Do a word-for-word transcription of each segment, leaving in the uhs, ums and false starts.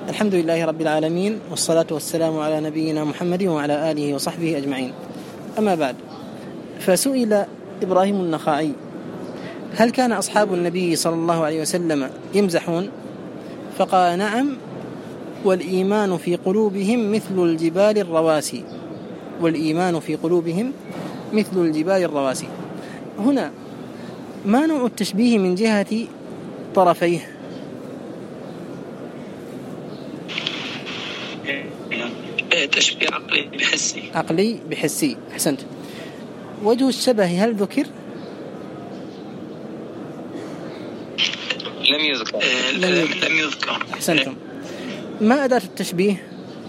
الحمد لله رب العالمين، والصلاة والسلام على نبينا محمد وعلى آله وصحبه أجمعين. أما بعد، فسئل إبراهيم النخعي: هل كان أصحاب النبي صلى الله عليه وسلم يمزحون؟ فقال: نعم، والإيمان في قلوبهم مثل الجبال الرواسي. والإيمان في قلوبهم مثل الجبال الرواسي. هنا ما نوع التشبيه من جهة طرفيه؟ تشبيه عقلي بحسي. عقلي بحسي، أحسنت. وجه الشبه هل ذكر؟ لم يذكر. لم, لم يذكر. أحسنتم. ما أداة التشبيه؟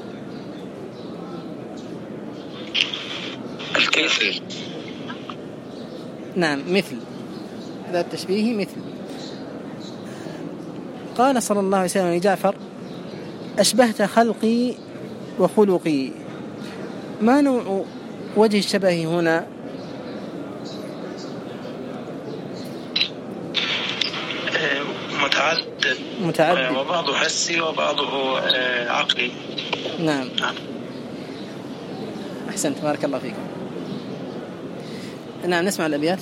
الكيف. نعم، مثل. أداة التشبيه مثل. قال صلى الله عليه وسلم لجعفر: أشبهت خلقي وخلقي. ما نوع وجه الشبه هنا؟ متعدد. متعدد، وبعضه حسي وبعضه عقلي. نعم. أحسنت، بارك الله فيكم. نعم، نسمع الأبيات.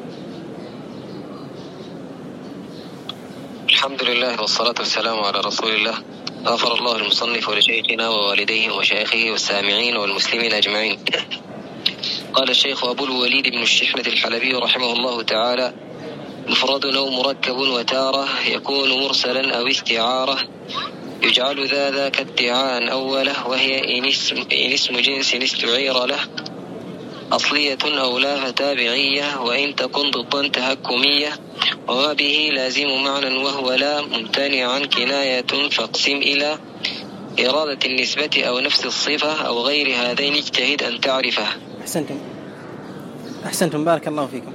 الحمد لله والصلاة والسلام على رسول الله. غفر الله المصنف ولشيخنا ووالديه ومشايخه والسامعين والمسلمين أجمعين. قال الشيخ أبو الوليد بن الشحنة الحلبي رحمه الله تعالى: مفرد أو مركب وتارة يكون مرسلا أو استعارة، يجعل ذا ذاك ادعاء أوله، وهي إن اسم, إن اسم جنس استعير له، أصلية أو لا فتابعية، وإن تكن ضدا تهكمية، وما به لازم معنى وهو لا ممتنعا كناية، فاقسم إلى إرادة النسبة أو نفس الصفة أو غير هذين اجتهد أن تعرفه. أحسنتم أحسنتم بارك الله فيكم.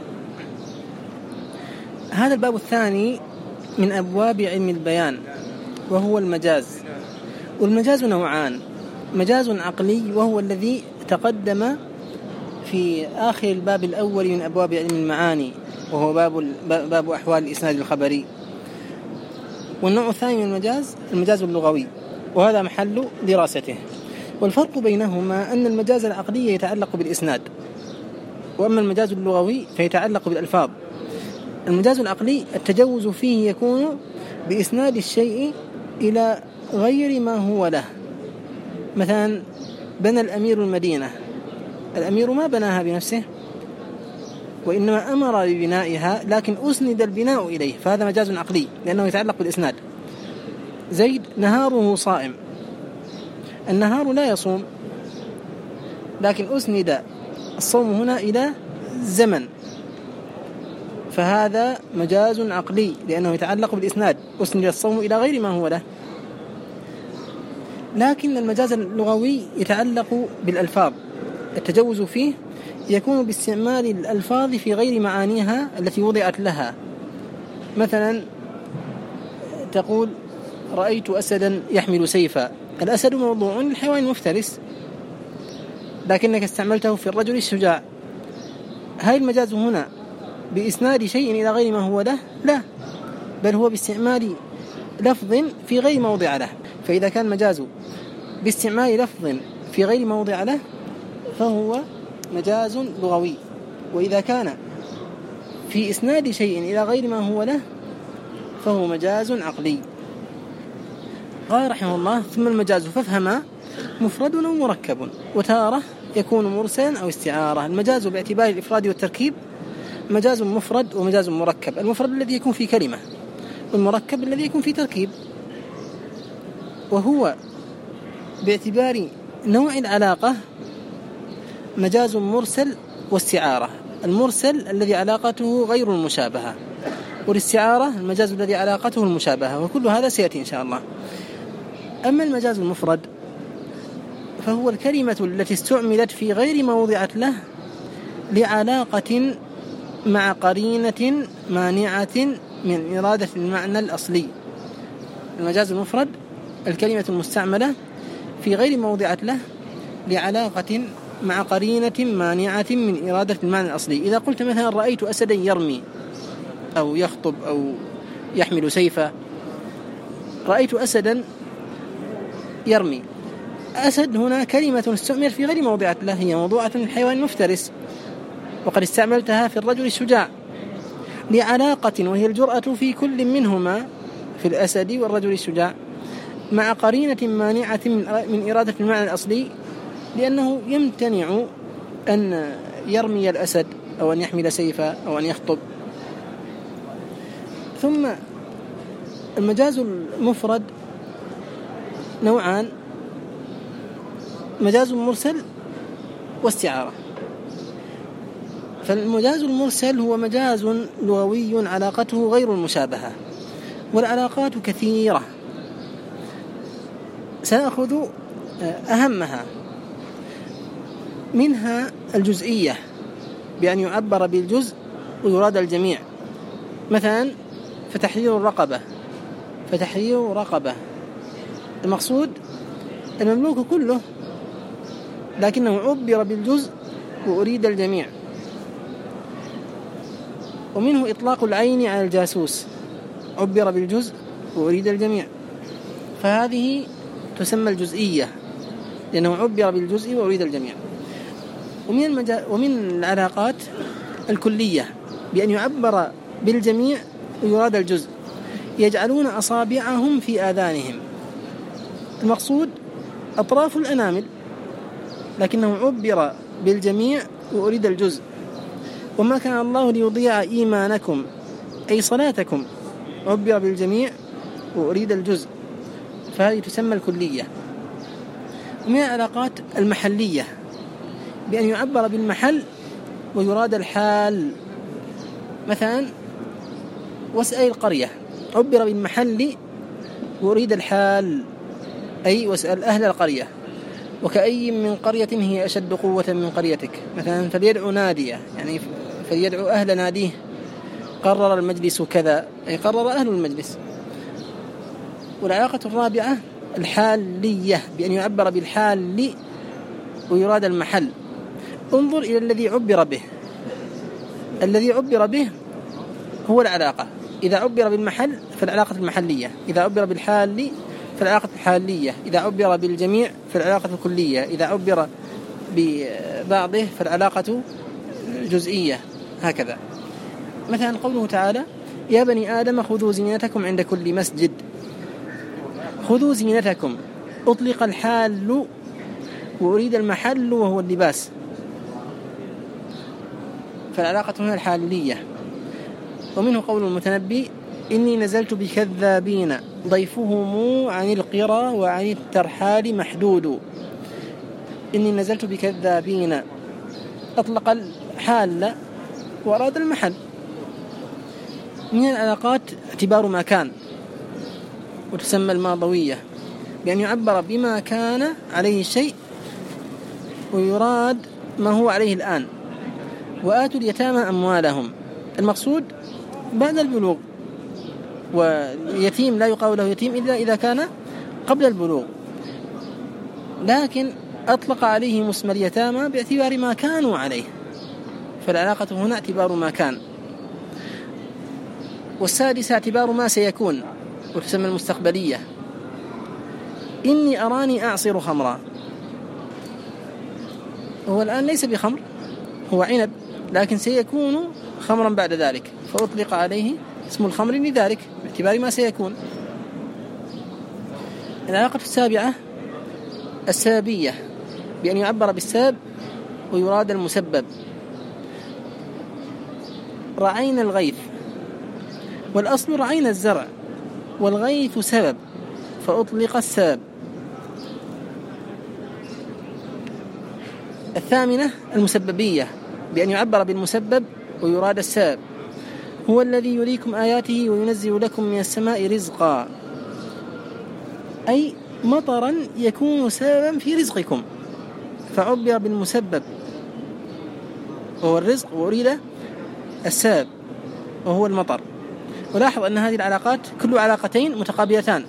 هذا الباب الثاني من أبواب علم البيان، وهو المجاز. والمجاز نوعان: مجاز عقلي وهو الذي تقدم في آخر الباب الأول من أبواب علم المعاني، وهو باب, باب أحوال الإسناد الخبري. والنوع الثاني من المجاز المجاز اللغوي، وهذا محل دراسته. والفرق بينهما أن المجاز العقلي يتعلق بالإسناد، وأما المجاز اللغوي فيتعلق بالألفاظ. المجاز العقلي التجوز فيه يكون بإسناد الشيء إلى غير ما هو له. مثلا بنى الأمير المدينة، الأمير ما بناها بنفسه، وإنما أمر ببنائها، لكن أسند البناء إليه، فهذا مجاز عقلي لأنه يتعلق بالإسناد. زيد نهاره صائم، النهار لا يصوم، لكن أسند الصوم هنا إلى زمن، فهذا مجاز عقلي لأنه يتعلق بالإسناد، أسند الصوم إلى غير ما هو له. لكن المجاز اللغوي يتعلق بالألفاظ، التجوز فيه يكون باستعمال الألفاظ في غير معانيها التي وضعت لها. مثلا تقول: رأيت أسدا يحمل سيفا. الأسد موضوع للحيوان المفترس، لكنك استعملته في الرجل الشجاع. هل المجاز هنا بإسناد شيء إلى غير ما هو له؟ لا، بل هو باستعمال لفظ في غير موضع له. فإذا كان مجاز باستعمال لفظ في غير موضع له فهو مجاز لغوي، وإذا كان في إسناد شيء إلى غير ما هو له فهو مجاز عقلي. قال رحمه الله: ثم المجاز فافهما مفرد أو مركب، وتارة يكون مرسلا أو استعارة. المجاز باعتبار الإفراد والتركيب مجاز مفرد ومجاز مركب. المفرد الذي يكون في كلمة، والمركب الذي يكون في تركيب. وهو باعتبار نوع العلاقة مجاز مرسل واستعارة. المرسل الذي علاقته غير المشابهة، والاستعارة المجاز الذي علاقته المشابهة، وكل هذا سيأتي إن شاء الله. أما المجاز المفرد فهو الكلمة التي استعملت في غير ما وضعت له لعلاقة مع قرينة مانعة من إرادة المعنى الأصلي. المجاز المفرد الكلمة المستعملة في غير ما وضعت له لعلاقة مع قرينة مانعة من إرادة المعنى الأصلي. إذا قلت مثلا: رأيت أسدا يرمي أو يخطب أو يحمل سيفا، رأيت أسدا يرمي. أسد هنا كلمة استعمل في غير موضعها، هي موضوعة للحيوان المفترس، وقد استعملتها في الرجل الشجاع لعلاقة وهي الجرأة في كل منهما، في الأسد والرجل الشجاع، مع قرينة مانعة من إرادة المعنى الأصلي، لأنه يمتنع أن يرمي الأسد أو أن يحمل سيفا أو أن يخطب. ثم المجاز المفرد نوعان: مجاز مرسل واستعارة. فالمجاز المرسل هو مجاز لغوي علاقته غير المشابهة، والعلاقات كثيرة، سنأخذ أهمها. منها الجزئية، بأن يعبر بالجزء ويراد الجميع. مثلا فتحرير الرقبة، فتحرير رقبة، المقصود المملوك كله، لكنه عبر بالجزء وأريد الجميع. ومنه إطلاق العين على الجاسوس، عبر بالجزء وأريد الجميع، فهذه تسمى الجزئية لأنه عبر بالجزء وأريد الجميع. ومن, المجا... ومن العلاقات الكلية، بأن يعبر بالجميع ويراد الجزء، يجعلون أصابعهم في آذانهم، المقصود أطراف الأنامل، لكنه عبر بالجميع وأريد الجزء. وما كان الله ليضيع إيمانكم أي صلاتكم، عبر بالجميع وأريد الجزء، فهذه تسمى الكلية. ومن العلاقات المحلية، بأن يعبر بالمحل ويراد الحال. مثلا واسأل القرية، عبر بالمحل وأريد الحال، أي واسأل أهل القرية. وكأي من قرية هي أشد قوة من قريتك، مثلا فليدعو نادية، يعني فليدعو أهل ناديه. قرر المجلس كذا، أي قرر أهل المجلس. والعلاقة الرابعة الحالية، بأن يعبر بالحال ويراد المحل. انظر إلى الذي عبر به، الذي عبر به هو العلاقة. إذا عبر بالمحل فالعلاقة المحلية، إذا عبر بالحال فالعلاقة الحالية، إذا عبر بالجميع فالعلاقة الكلية، إذا عبر ببعضه فالعلاقة الجزئية، هكذا. مثلا قوله تعالى: يا بني آدم خذوا زينتكم عند كل مسجد. خذوا زينتكم، أطلق الحال وأريد المحل وهو اللباس، فالعلاقة هنا الحالية. ومنه قول المتنبي: إني نزلت بكذابين ضيفهم عن القرى وعن الترحال محدود. إني نزلت بكذابين، أطلق الحال وأراد المحل. من العلاقات اعتبار ما كان، وتسمى الماضوية، بأن يعبر بما كان عليه الشيء ويراد ما هو عليه الآن. وآتوا اليتامى أموالهم، المقصود بعد البلوغ، واليتيم لا يقال له يتيم إلا إذا كان قبل البلوغ، لكن أطلق عليهم اسم اليتامى باعتبار ما كانوا عليه، فالعلاقة هنا اعتبار ما كان. والسادسة اعتبار ما سيكون، وتسمى المستقبلية. إني أراني أعصر خمرا، هو الآن ليس بخمر، هو عنب، لكن سيكون خمرا بعد ذلك، فأطلق عليه اسم الخمر لذلك باعتبار ما سيكون. العلاقة السابعة السببية، بأن يعبر بالسبب ويراد المسبب. رعينا الغيث، والأصل رعينا الزرع، والغيث سبب فأطلق السبب. الثامنة المسببية، بأن يعبر بالمسبب ويراد السبب. هو الذي يريكم آياته وينزل لكم من السماء رزقا، أي مطرا يكون سببا في رزقكم، فعبر بالمسبب وهو الرزق وأريد السبب وهو المطر. ولاحظ أن هذه العلاقات كل علاقتين متقابلتان،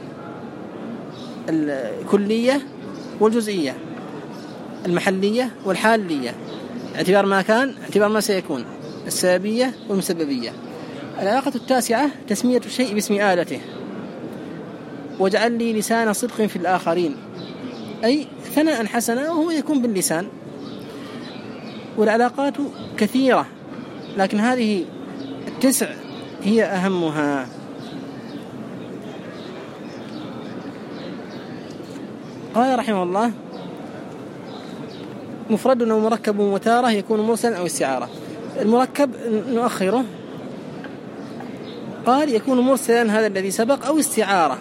الكلية والجزئية، المحلية والحالية، اعتبار ما كان اعتبار ما سيكون، السببية والمسببية. العلاقة التاسعة تسمية الشيء باسم آلته، واجعل لي لسان صدق في الآخرين، أي ثناء حسنا وهو يكون باللسان. والعلاقات كثيرة لكن هذه التسع هي أهمها. قال رحمه الله: مفرد أو مركب وتارة يكون مرسلا أو استعارة. المركب نؤخره، قال يكون مرسلا هذا الذي سبق أو استعارة.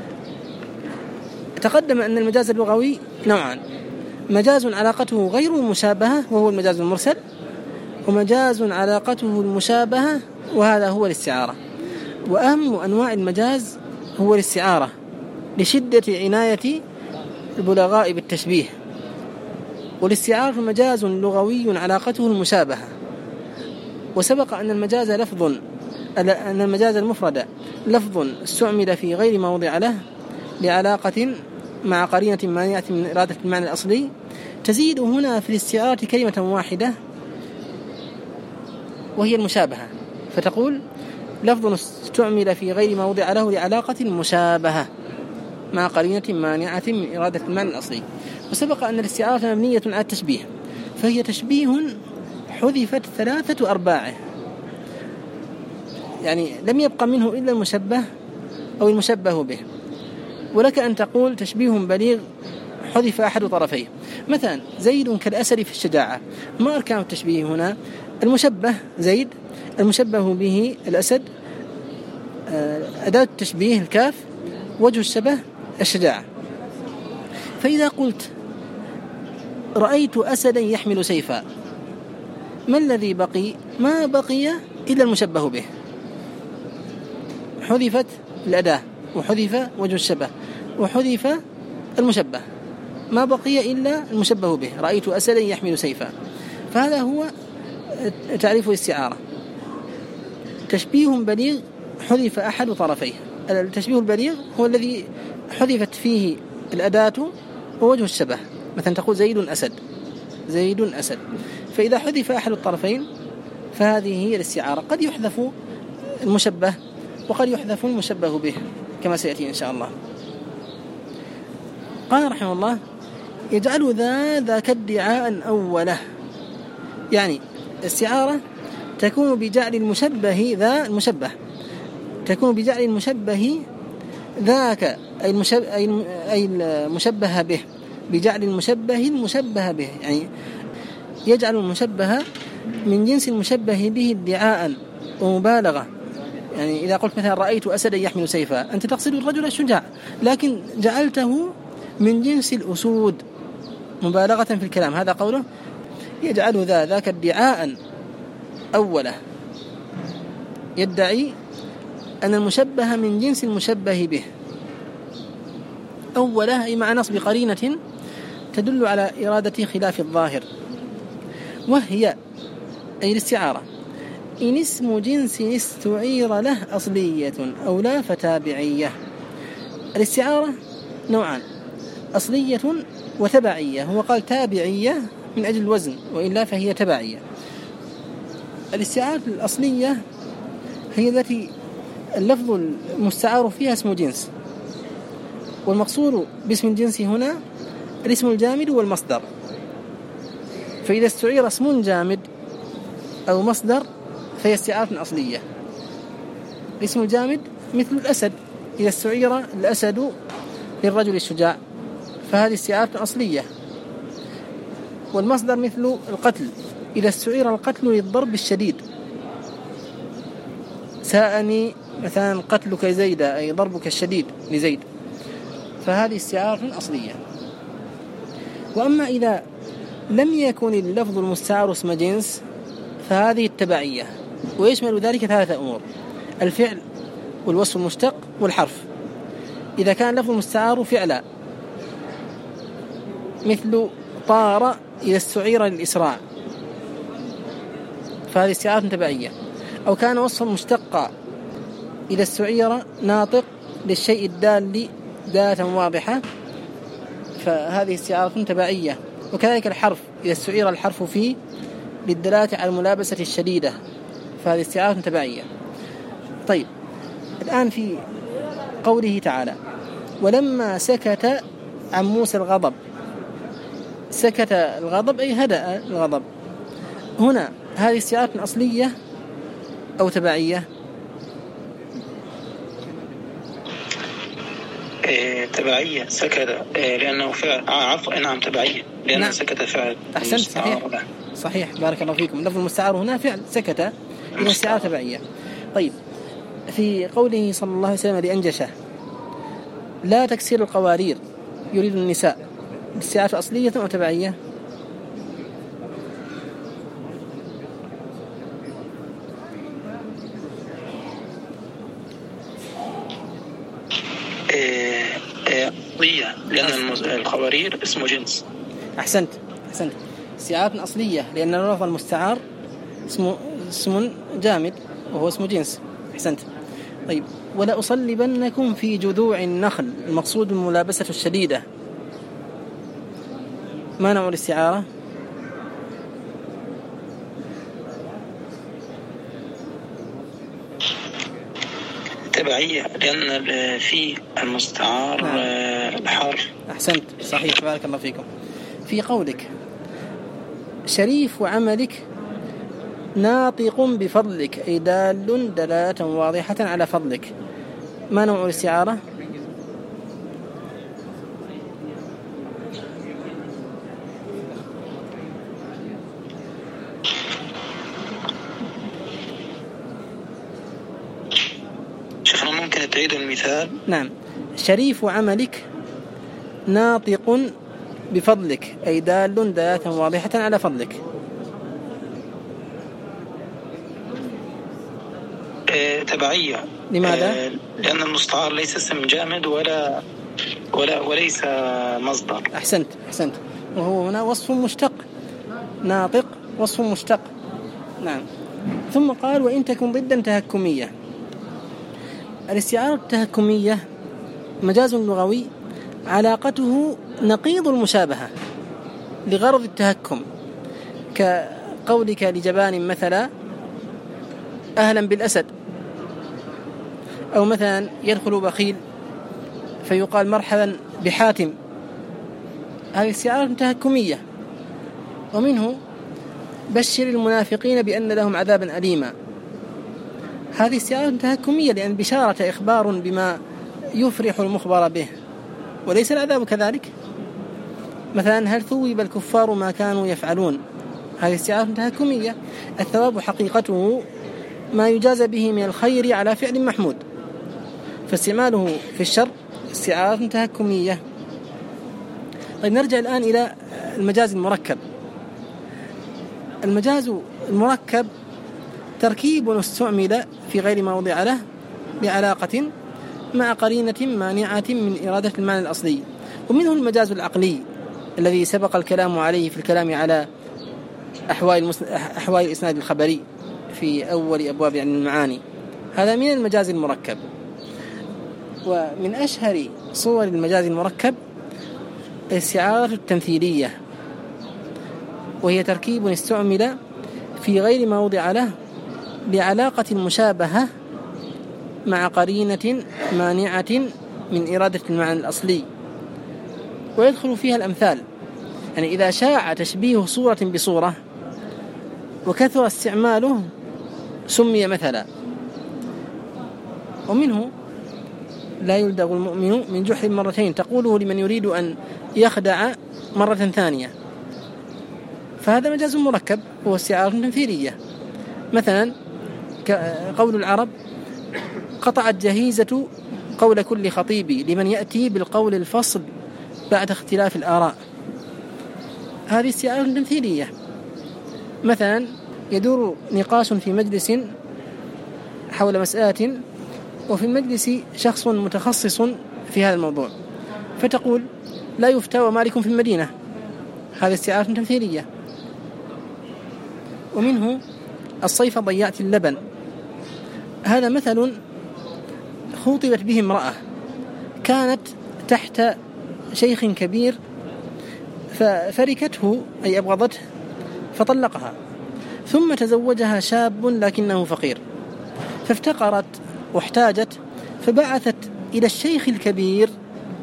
تقدم أن المجاز اللغوي نوعان: مجاز علاقته غير المشابهة وهو المجاز المرسل، ومجاز علاقته المشابهة وهذا هو الاستعارة. وأهم أنواع المجاز هو الاستعارة لشدة عناية البلغاء بالتشبيه. والاستعارة مجاز لغوي علاقته المشابهة. وسبق أن المجاز لفظ أن المجاز المفرد لفظ استعمل في غير موضع له لعلاقة مع قرينة مانعة من إرادة المعنى الأصلي، تزيد هنا في الاستعارة كلمة واحدة وهي المشابهة، فتقول لفظ استعمل في غير موضع له لعلاقة مشابهة مع قرينة مانعة من إرادة المعنى الأصلي. وسبق أن الاستعارة مبنية على التشبيه، فهي تشبيه حذفت ثلاثة أرباعه، يعني لم يبقى منه إلا المشبه أو المشبه به. ولك أن تقول تشبيه بليغ حذف أحد طرفيه، مثلا زيد كالأسد في الشجاعة. ما أركان التشبيه هنا؟ المشبه زيد، المشبه به الأسد، أداة التشبيه الكاف، وجه الشبه الشجاعة. فإذا قلت رأيت أسدا يحمل سيفا، ما الذي بقي؟ ما بقي إلا المشبه به، حذفت الأداة وحذف وجه الشبه وحذف المشبه، ما بقي إلا المشبه به، رأيت أسدا يحمل سيفا. فهذا هو تعريف الاستعارة: تشبيه بليغ حذف أحد طرفيه. التشبيه البليغ هو الذي حذفت فيه الأداة ووجه الشبه، مثلا تقول زيد أسد، زيد أسد. فإذا حذف أحد الطرفين فهذه هي الاستعارة. قد يحذف المشبه وقد يحذف المشبه به كما سيأتي إن شاء الله. قال رحمه الله: يجعل ذا ذاك ادعاء أوله، يعني الاستعارة تكون بجعل المشبه ذا المشبه، تكون بجعل المشبه ذاك أي المشبه, أي المشبه به، بجعل المشبه المشبه به، يعني يجعل المشبه من جنس المشبه به ادعاء ومبالغة. يعني إذا قلت مثلا رأيت أسدا يحمل سيفا، أنت تقصد الرجل الشجاع، لكن جعلته من جنس الأسود مبالغة في الكلام. هذا قوله يجعل ذا ذاك ادعاء أوله، يدعي أن المشبه من جنس المشبه به. أوله أي مع نصب قرينة تدل على إرادة خلاف الظاهر. وهي أي الاستعارة إن اسم جنس استعير له أصلية أو لا فتابعية. الاستعارة نوعان: أصلية وتبعية. هو قال تابعية من أجل الوزن، وإلا فهي تبعية. الاستعارة الأصلية هي التي اللفظ المستعار فيها اسم جنس، والمقصود باسم الجنس هنا الاسم الجامد والمصدر. فإذا استعير اسم جامد أو مصدر فهي استعارة أصلية. الاسم الجامد مثل الأسد، إذا استعير الأسد للرجل الشجاع فهذه استعارة أصلية. والمصدر مثل القتل، إذا استعير القتل للضرب الشديد، ساءني مثلا قتلك زيد أي ضربك الشديد لزيد، فهذه استعارة أصلية. وأما إذا لم يكن اللفظ المستعار اسم جنس فهذه التبعية، ويشمل ذلك ثلاثة أمور: الفعل والوصف المشتق والحرف. إذا كان اللفظ المستعار فعلا مثل طار إذا استعير للإسراع فهذه استعارة تبعية. أو كان وصفا مشتقا إذا استعير ناطق للشيء الدال دالة واضحة فهذه استعارة تبعية. وكذلك الحرف إذا استعير الحرف فيه للدلالة على الملابسة الشديدة فهذه استعارة تبعية. طيب، الآن في قوله تعالى ولما سكت عن موسى الغضب، سكت الغضب أي هدأ الغضب. هنا هذه استعارة أصلية أو تبعية؟ إيه تبعية، سكت إيه لأنه فعل. آه عفوا نعم تبعية لأنه نعم. سكت فعل. أحسنت، صحيح صحيح بارك الله فيكم. لفظ المستعار هنا فعل سكت، إلى استعارة تبعية. طيب، في قوله صلى الله عليه وسلم لأنجشة لا تكسر القوارير يريد النساء، استعارة أصلية أو تبعية؟ أصلية لأن القوارير اسمه جنس. أحسنت أحسنت استعارة أصلية لأن اللفظ المستعار اسمه اسم جامد وهو اسم جنس. أحسنت. طيب، ولا أصلبنكم في جذوع النخل، المقصود الملابسة الشديدة، ما نوع الاستعارة؟ تبعية لأن في المستعار نعم. الحرف. أحسنت، صحيح بارك الله فيكم. في قولك شريف عملك ناطق بفضلك، أي دال دلالة واضحة على فضلك، ما نوع الاستعارة؟ شيخنا ممكن تعيد المثال؟ نعم، شريف عملك ناطق بفضلك، أي دال دلالة واضحة على فضلك. إيه تبعية. لماذا؟ إيه لأن المستعار ليس اسم جامد ولا ولا وليس مصدر. أحسنت أحسنت وهو هنا وصف مشتق، ناطق وصف مشتق. نعم. ثم قال وإن تكن ضدا تهكمية. الاستعارة التهكمية مجاز لغوي علاقته نقيض المشابهة لغرض التهكم، كقولك لجبان مثلا أهلا بالأسد، أو مثلا يدخل بخيل فيقال مرحبا بحاتم، هذه استعارة تهكمية. ومنه بشر المنافقين بأن لهم عذابا أليما، هذه استعارة تهكمية لأن بشارة إخبار بما يفرح المخبر به وليس العذاب كذلك. مثلا هل ثوب الكفار ما كانوا يفعلون، هذه استعارة تهكمية، الثواب حقيقته ما يجاز به من الخير على فعل محمود، فاستعماله في الشر استعارة تهكمية. طيب، نرجع الآن إلى المجاز المركب. المجاز المركب تركيب استعمل في غير ما وضع له بعلاقة مع قرينة مانعة من إرادة المعنى الأصلي. ومنه المجاز العقلي الذي سبق الكلام عليه في الكلام على أحوال, المسن... أحوال الإسناد الخبري في أول أبواب يعني المعاني، هذا من المجاز المركب. ومن أشهر صور المجاز المركب الاستعارة التمثيلية، وهي تركيب استعمل في غير ما وضع له بعلاقة المشابهة مع قرينة مانعة من إرادة المعنى الأصلي، ويدخل فيها الأمثال. يعني إذا شاع تشبيه صورة بصورة وكثر استعماله سمي مثلا. ومنه لا يلدغ المؤمن من جحر مرتين، تقوله لمن يريد أن يخدع مرة ثانية، فهذا مجاز مركب هو استعارة تمثيلية. مثلا قول العرب قطعت جهيزة قول كل خطيب لمن يأتي بالقول الفصل بعد اختلاف الآراء، هذه استعارة تمثيلية. مثلا يدور نقاش في مجلس حول مسألة وفي المجلس شخص متخصص في هذا الموضوع، فتقول لا يفتى ومالك في المدينة، هذه استعارة تمثيلية. ومنه الصيف ضيعت اللبن، هذا مثل خوطبت به امرأة كانت تحت شيخ كبير ففركته أي أبغضته فطلقها، ثم تزوجها شاب لكنه فقير، فافتقرت واحتاجت فبعثت إلى الشيخ الكبير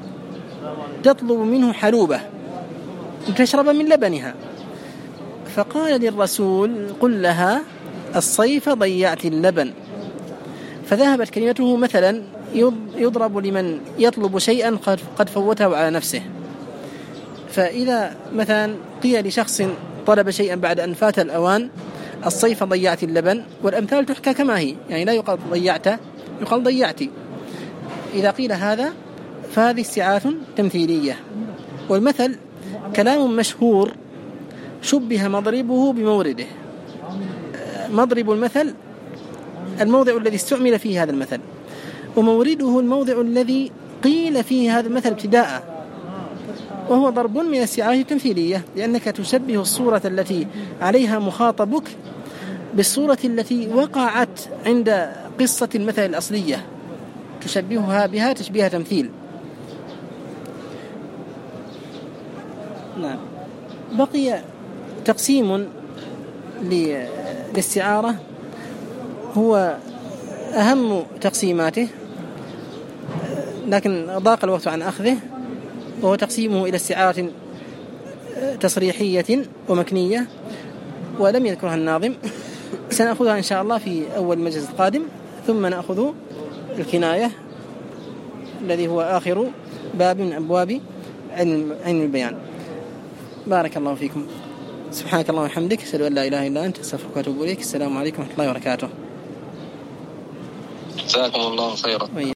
تطلب منه حلوبة تشرب من لبنها، فقال للرسول قل لها الصيف ضيعت اللبن، فذهبت كلمته مثلا يضرب لمن يطلب شيئا قد فوته على نفسه. فإذا مثلا قيل لشخص طلب شيئا بعد أن فات الأوان الصيف ضيعت اللبن، والأمثال تحكى كما هي، يعني لا يقال ضيعت، يقال ضيعتي. إذا قيل هذا فهذه استعارة تمثيلية. والمثل كلام مشهور شبه مضربه بمورده. مضرب المثل الموضع الذي استعمل فيه هذا المثل، ومورده الموضع الذي قيل فيه هذا المثل ابتداء، وهو ضرب من السعاية التمثيلية، لأنك تشبه الصورة التي عليها مخاطبك بالصورة التي وقعت عند قصة المثل الأصلية، تشبهها بها تشبيه تمثيل. نعم. بقي تقسيم للاستعارة هو أهم تقسيماته، لكن ضاق الوقت عن أخذه، وهو تقسيمه إلى استعارة تصريحية ومكنية، ولم يذكرها الناظم. سنأخذها إن شاء الله في أول مجلس القادم، ثم نأخذ الكناية الذي هو آخر باب من أبواب علم البيان. بارك الله فيكم. سبحانك اللهم وبحمدك، أشهد أن لا إله إلا أنت، أستغفرك وأتوب إليك. السلام عليكم ورحمة الله وبركاته. جزاكم الله خيرا.